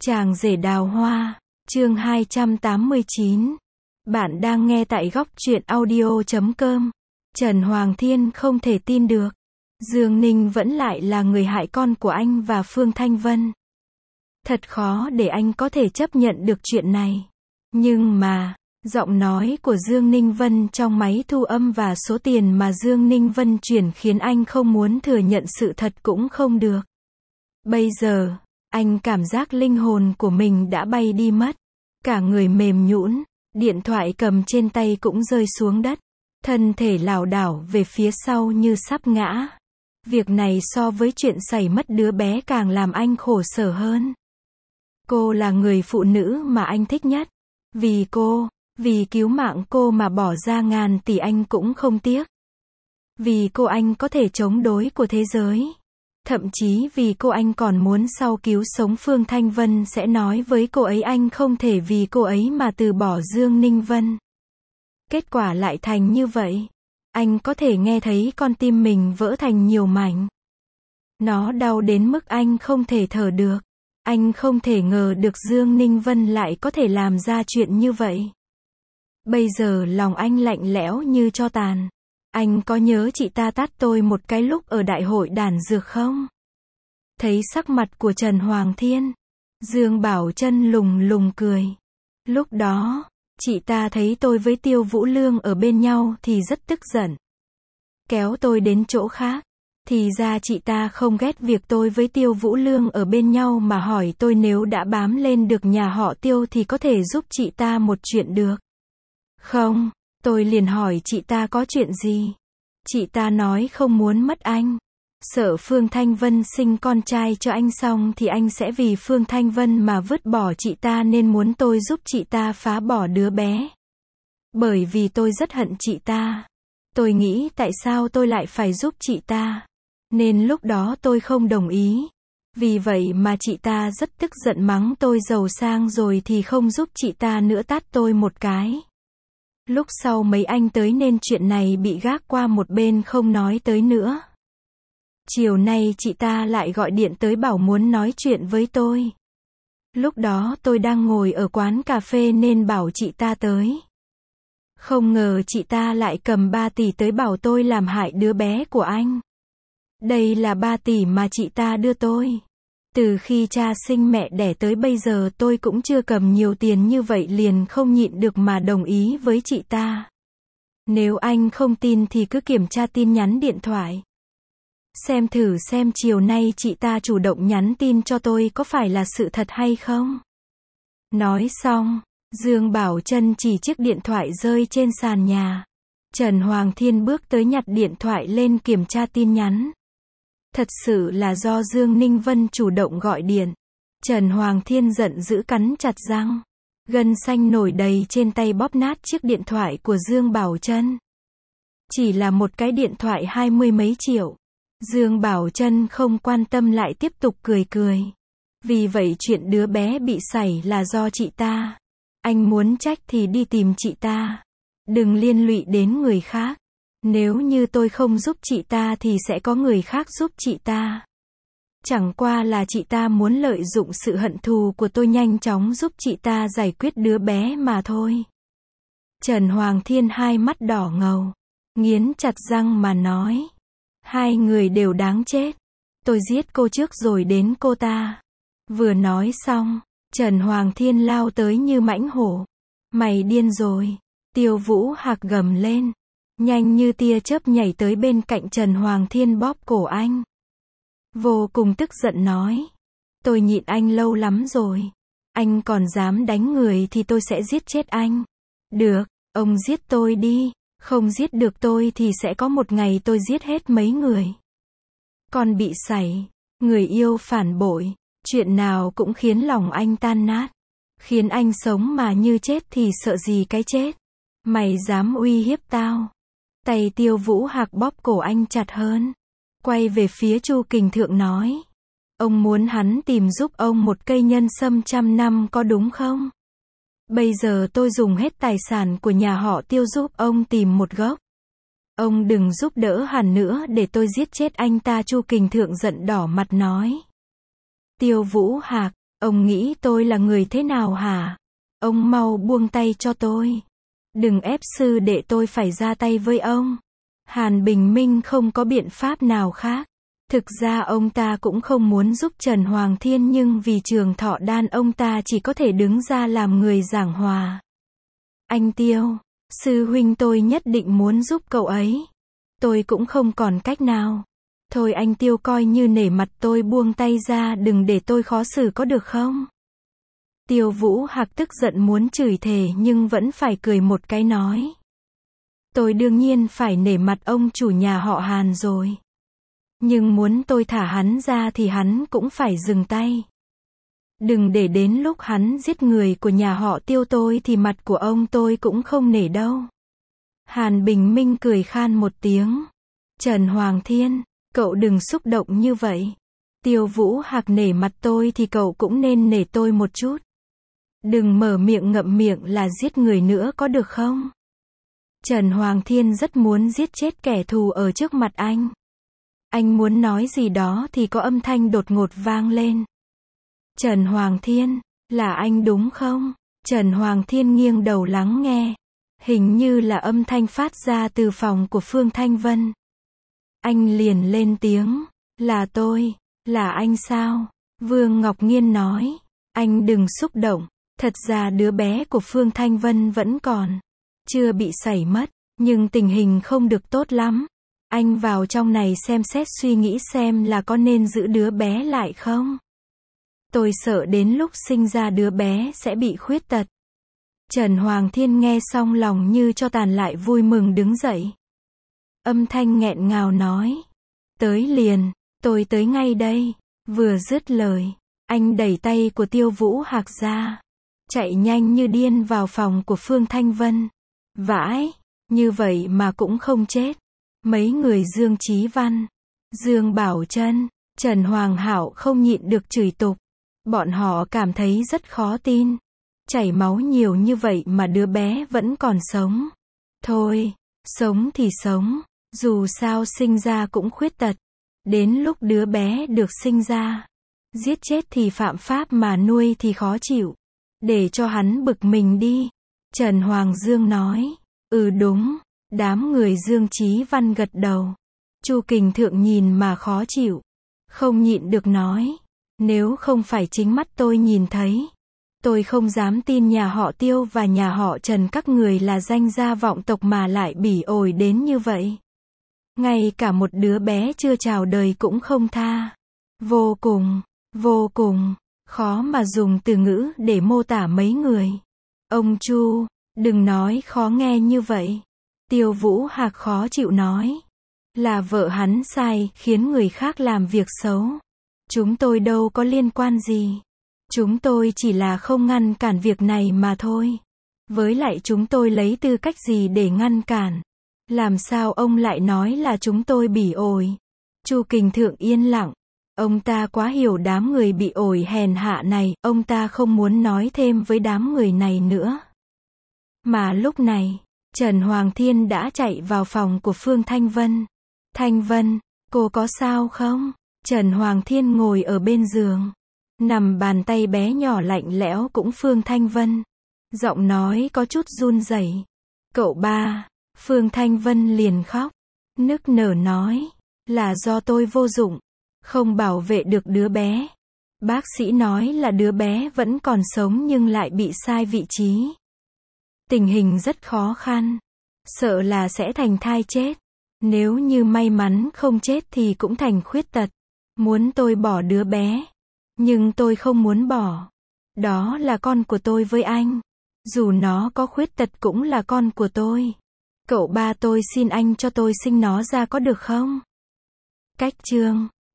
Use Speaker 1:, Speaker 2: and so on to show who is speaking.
Speaker 1: Chàng rể đào hoa, chương 289. Bạn đang nghe tại góc truyện audio.com. Trần Hoàng Thiên không thể tin được. Dương Ninh vẫn lại là người hại con của anh và Phương Thanh Vân. Thật khó để anh có thể chấp nhận được chuyện này. Nhưng mà, giọng nói của Dương Ninh Vân trong máy thu âm và số tiền mà Dương Ninh Vân chuyển khiến anh không muốn thừa nhận sự thật cũng không được. Bây giờ, anh cảm giác linh hồn của mình đã bay đi mất. Cả người mềm nhũn, điện thoại cầm trên tay cũng rơi xuống đất. Thân thể lảo đảo về phía sau như sắp ngã. Việc này so với chuyện xảy mất đứa bé càng làm anh khổ sở hơn. Cô là người phụ nữ mà anh thích nhất. Vì cô, vì cứu mạng cô mà bỏ ra ngàn tỷ anh cũng không tiếc. Vì cô anh có thể chống đối của thế giới. Thậm chí vì cô anh còn muốn sau cứu sống Phương Thanh Vân sẽ nói với cô ấy anh không thể vì cô ấy mà từ bỏ Dương Ninh Vân. Kết quả lại thành như vậy. Anh có thể nghe thấy con tim mình vỡ thành nhiều mảnh. Nó đau đến mức anh không thể thở được. Anh không thể ngờ được Dương Ninh Vân lại có thể làm ra chuyện như vậy. Bây giờ lòng anh lạnh lẽo như tro tàn. Anh có nhớ chị ta tát tôi một cái lúc ở đại hội đàn dược không? Thấy sắc mặt của Trần Hoàng Thiên, Dương Bảo Trân lùng lùng cười. Lúc đó, chị ta thấy tôi với Tiêu Vũ Lương ở bên nhau thì rất tức giận. Kéo tôi đến chỗ khác. Thì ra chị ta không ghét việc tôi với Tiêu Vũ Lương ở bên nhau mà hỏi tôi nếu đã bám lên được nhà họ Tiêu thì có thể giúp chị ta một chuyện được. Không, tôi liền hỏi chị ta có chuyện gì. Chị ta nói không muốn mất anh. Sợ Phương Thanh Vân sinh con trai cho anh xong thì anh sẽ vì Phương Thanh Vân mà vứt bỏ chị ta nên muốn tôi giúp chị ta phá bỏ đứa bé. Bởi vì tôi rất hận chị ta. Tôi nghĩ tại sao tôi lại phải giúp chị ta. Nên lúc đó tôi không đồng ý. Vì vậy mà chị ta rất tức giận mắng tôi giàu sang rồi thì không giúp chị ta nữa tát tôi một cái. Lúc sau mấy anh tới nên chuyện này bị gác qua một bên không nói tới nữa. Chiều nay chị ta lại gọi điện tới bảo muốn nói chuyện với tôi. Lúc đó tôi đang ngồi ở quán cà phê nên bảo chị ta tới. Không ngờ chị ta lại cầm 3 tỷ tới bảo tôi làm hại đứa bé của anh. Đây là 3 tỷ mà chị ta đưa tôi. Từ khi cha sinh mẹ đẻ tới bây giờ tôi cũng chưa cầm nhiều tiền như vậy liền không nhịn được mà đồng ý với chị ta. Nếu anh không tin thì cứ kiểm tra tin nhắn điện thoại. Xem thử xem chiều nay chị ta chủ động nhắn tin cho tôi có phải là sự thật hay không. Nói xong, Dương Bảo Trân chỉ chiếc điện thoại rơi trên sàn nhà. Trần Hoàng Thiên bước tới nhặt điện thoại lên kiểm tra tin nhắn. Thật sự là do Dương Ninh Vân chủ động gọi điện. Trần Hoàng Thiên giận dữ cắn chặt răng. Gân xanh nổi đầy trên tay bóp nát chiếc điện thoại của Dương Bảo Trân. Chỉ là một cái điện thoại 20 mấy triệu. Dương Bảo Trân không quan tâm lại tiếp tục cười cười. Vì vậy chuyện đứa bé bị sảy là do chị ta. Anh muốn trách thì đi tìm chị ta. Đừng liên lụy đến người khác. Nếu như tôi không giúp chị ta thì sẽ có người khác giúp chị ta. Chẳng qua là chị ta muốn lợi dụng sự hận thù của tôi nhanh chóng giúp chị ta giải quyết đứa bé mà thôi. Trần Hoàng Thiên hai mắt đỏ ngầu. Nghiến chặt răng mà nói. Hai người đều đáng chết. Tôi giết cô trước rồi đến cô ta. Vừa nói xong, Trần Hoàng Thiên lao tới như mãnh hổ. Mày điên rồi. Tiêu Vũ Hạc gầm lên. Nhanh như tia chớp nhảy tới bên cạnh Trần Hoàng Thiên bóp cổ anh. Vô cùng tức giận nói. Tôi nhịn anh lâu lắm rồi. Anh còn dám đánh người thì tôi sẽ giết chết anh. Được, ông giết tôi đi. Không giết được tôi thì sẽ có một ngày tôi giết hết mấy người. Còn bị sảy. Người yêu phản bội. Chuyện nào cũng khiến lòng anh tan nát. Khiến anh sống mà như chết thì sợ gì cái chết. Mày dám uy hiếp tao. Tay Tiêu Vũ Hạc bóp cổ anh chặt hơn. Quay về phía Chu Kình Thượng nói. Ông muốn hắn tìm giúp ông một cây nhân sâm 100 năm có đúng không? Bây giờ tôi dùng hết tài sản của nhà họ Tiêu giúp ông tìm một gốc. Ông đừng giúp đỡ hắn nữa để tôi giết chết anh ta. Chu Kình Thượng giận đỏ mặt nói. Tiêu Vũ Hạc, Ông nghĩ tôi là người thế nào hả? Ông mau buông tay cho tôi. Đừng ép sư đệ tôi phải ra tay với ông. Hàn Bình Minh không có biện pháp nào khác. Thực ra ông ta cũng không muốn giúp Trần Hoàng Thiên nhưng vì Trường Thọ Đan ông ta chỉ có thể đứng ra làm người giảng hòa. Anh Tiêu, sư huynh tôi nhất định muốn giúp cậu ấy. Tôi cũng không còn cách nào. Thôi anh Tiêu coi như nể mặt tôi buông tay ra đừng để tôi khó xử có được không? Tiêu Vũ Hạc tức giận muốn chửi thề nhưng vẫn phải cười một cái nói. Tôi đương nhiên phải nể mặt ông chủ nhà họ Hàn rồi. Nhưng muốn tôi thả hắn ra thì hắn cũng phải dừng tay. Đừng để đến lúc hắn giết người của nhà họ Tiêu tôi thì mặt của ông tôi cũng không nể đâu. Hàn Bình Minh cười khan một tiếng. Trần Hoàng Thiên, cậu đừng xúc động như vậy. Tiêu Vũ Hạc nể mặt tôi thì cậu cũng nên nể tôi một chút. Đừng mở miệng ngậm miệng là giết người nữa có được không? Trần Hoàng Thiên rất muốn giết chết kẻ thù ở trước mặt anh. Anh muốn nói gì đó thì có âm thanh đột ngột vang lên. Trần Hoàng Thiên, là anh đúng không? Trần Hoàng Thiên nghiêng đầu lắng nghe. Hình như là âm thanh phát ra từ phòng của Phương Thanh Vân. Anh liền lên tiếng. Là tôi, là anh sao? Vương Ngọc Nghiên nói. Anh đừng xúc động. Thật ra đứa bé của Phương Thanh Vân vẫn còn. Chưa bị sảy mất. Nhưng tình hình không được tốt lắm. Anh vào trong này xem xét suy nghĩ xem là có nên giữ đứa bé lại không? Tôi sợ đến lúc sinh ra đứa bé sẽ bị khuyết tật. Trần Hoàng Thiên nghe xong lòng như cho tàn lại vui mừng đứng dậy. Âm thanh nghẹn ngào nói. Tới liền, tôi tới ngay đây. Vừa dứt lời, anh đẩy tay của Tiêu Vũ Hạc ra. Chạy nhanh như điên vào phòng của Phương Thanh Vân. Vãi, như vậy mà cũng không chết. Mấy người Dương Chí Văn, Dương Bảo Trân, Trần Hoàng Hạo không nhịn được chửi tục. Bọn họ cảm thấy rất khó tin. Chảy máu nhiều như vậy mà đứa bé vẫn còn sống. Thôi, sống thì sống, dù sao sinh ra cũng khuyết tật. Đến lúc đứa bé được sinh ra, giết chết thì phạm pháp mà nuôi thì khó chịu. Để cho hắn bực mình đi. Trần Hoàng Dương nói. Đúng. Đám người Dương Chí Văn gật đầu. Chu Kình Thượng nhìn mà khó chịu. Không nhịn được nói. Nếu không phải chính mắt tôi nhìn thấy, tôi không dám tin nhà họ Tiêu và nhà họ Trần các người là danh gia vọng tộc mà lại bỉ ổi đến như vậy. Ngay cả một đứa bé chưa chào đời cũng không tha. Vô cùng, khó mà dùng từ ngữ để mô tả mấy người. Ông Chu, đừng nói khó nghe như vậy. Tiêu Vũ Hạc khó chịu nói. Là vợ hắn sai, khiến người khác làm việc xấu. Chúng tôi đâu có liên quan gì. Chúng tôi chỉ là không ngăn cản việc này mà thôi. Với lại chúng tôi lấy tư cách gì để ngăn cản? Làm sao ông lại nói là chúng tôi bỉ ổi? Chu Kình Thượng yên lặng. Ông ta quá hiểu đám người bị ổi hèn hạ này, ông ta không muốn nói thêm với đám người này nữa. Mà lúc này, Trần Hoàng Thiên đã chạy vào phòng của Phương Thanh Vân. Thanh Vân, cô có sao không? Trần Hoàng Thiên ngồi ở bên giường. Nằm bàn tay bé nhỏ lạnh lẽo cũng Phương Thanh Vân. Giọng nói có chút run rẩy. Cậu ba. Phương Thanh Vân liền khóc. Nức nở nói. Là do tôi vô dụng. Không bảo vệ được đứa bé. Bác sĩ nói là đứa bé vẫn còn sống nhưng lại bị sai vị trí. Tình hình rất khó khăn. Sợ là sẽ thành thai chết. Nếu như may mắn không chết thì cũng thành khuyết tật. Muốn tôi bỏ đứa bé. Nhưng tôi không muốn bỏ. Đó là con của tôi với anh. Dù nó có khuyết tật cũng là con của tôi. Cậu ba tôi xin anh cho tôi sinh nó ra có được không? Cách chương